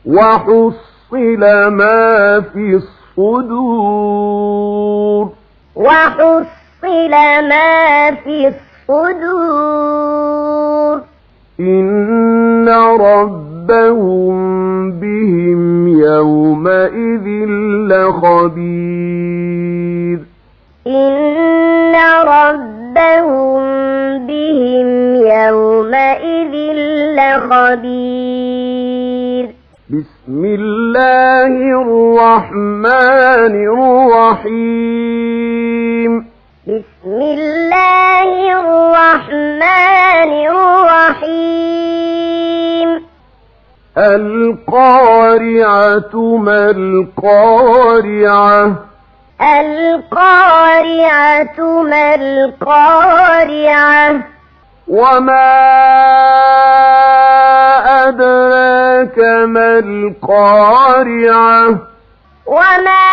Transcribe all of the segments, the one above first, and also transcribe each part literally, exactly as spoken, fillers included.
وحصل ما في الصدور وحصل ما في الصدور إن ربهم بهم يومئذ لخبير إن ربهم بهم يومئذ لخبير بسم الله الرحمن الرحيم بسم الله الرحمن الرحيم القارعة ما القارعة القارعة ما القارعة وما أدراك ما القارعة وما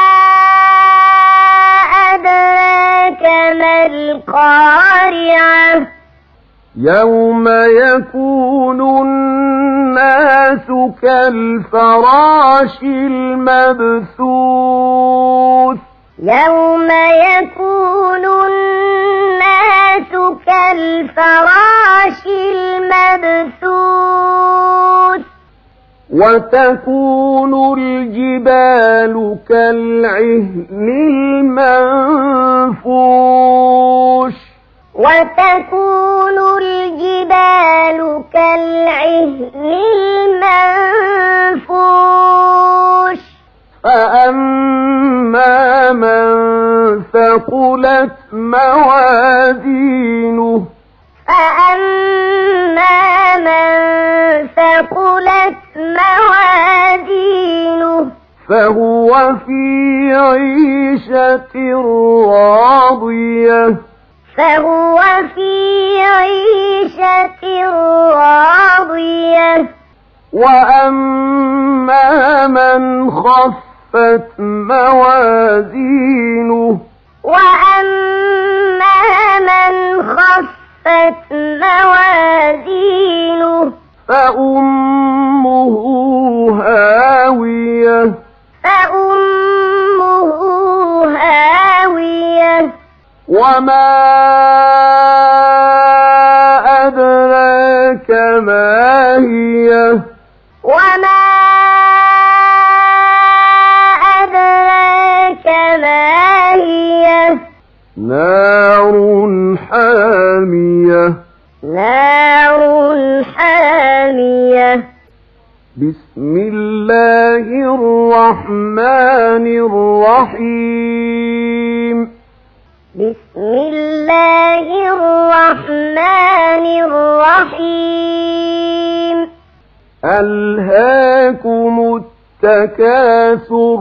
أدراك ما القارعة يوم يكون الناس كالفراش المبثوث يوم يكون الناس كالفراش المبثوث وتكون الجبال كالعهن المنفوش وتكون الجبال كالعهن المنفوش فأما من ثقلت موازينه فأما من ثقلت موازينه فهو في عيشة راضية فهو في عيشة راضية وأما من خفت موازينه وأما من خفت موازينه فأمه هاوية فأمه هاوية وما أدراك ما هي وما أدراك ما هي نار حامية نار حامية بسم الله الرحمن الرحيم بسم الله الرحمن الرحيم ألهاكم التكاثر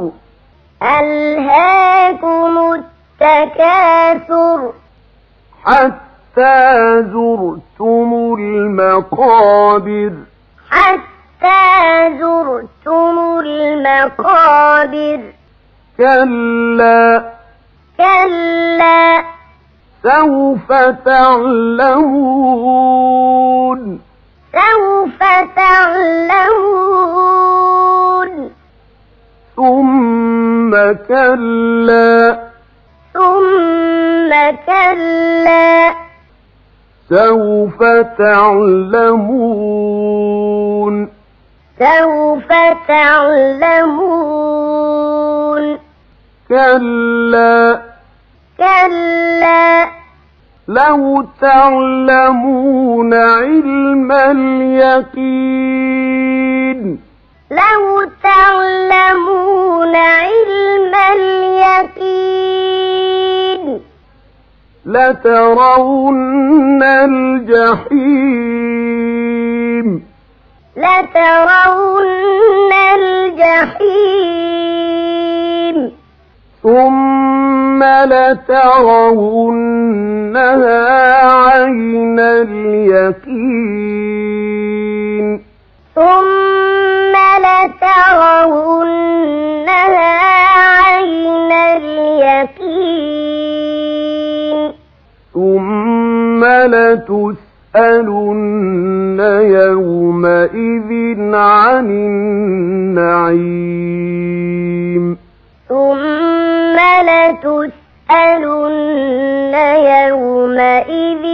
ألهاكم التكاثر حتى زرتم المقابر حتى زرتم المقابر كلا كلا سوف تعلمون سوف تعلمون ثم كلا ثم كلا سوف تعلمون سوف تعلمون كلا كلا لو تعلمون علم اليقين لو تعلمون علم اليقين لترون الجحيم لترون الجحيم ثم لترونها عين اليقين ثم لترونها عين اليقين ثم لتسألن يومئذ عن يومئذ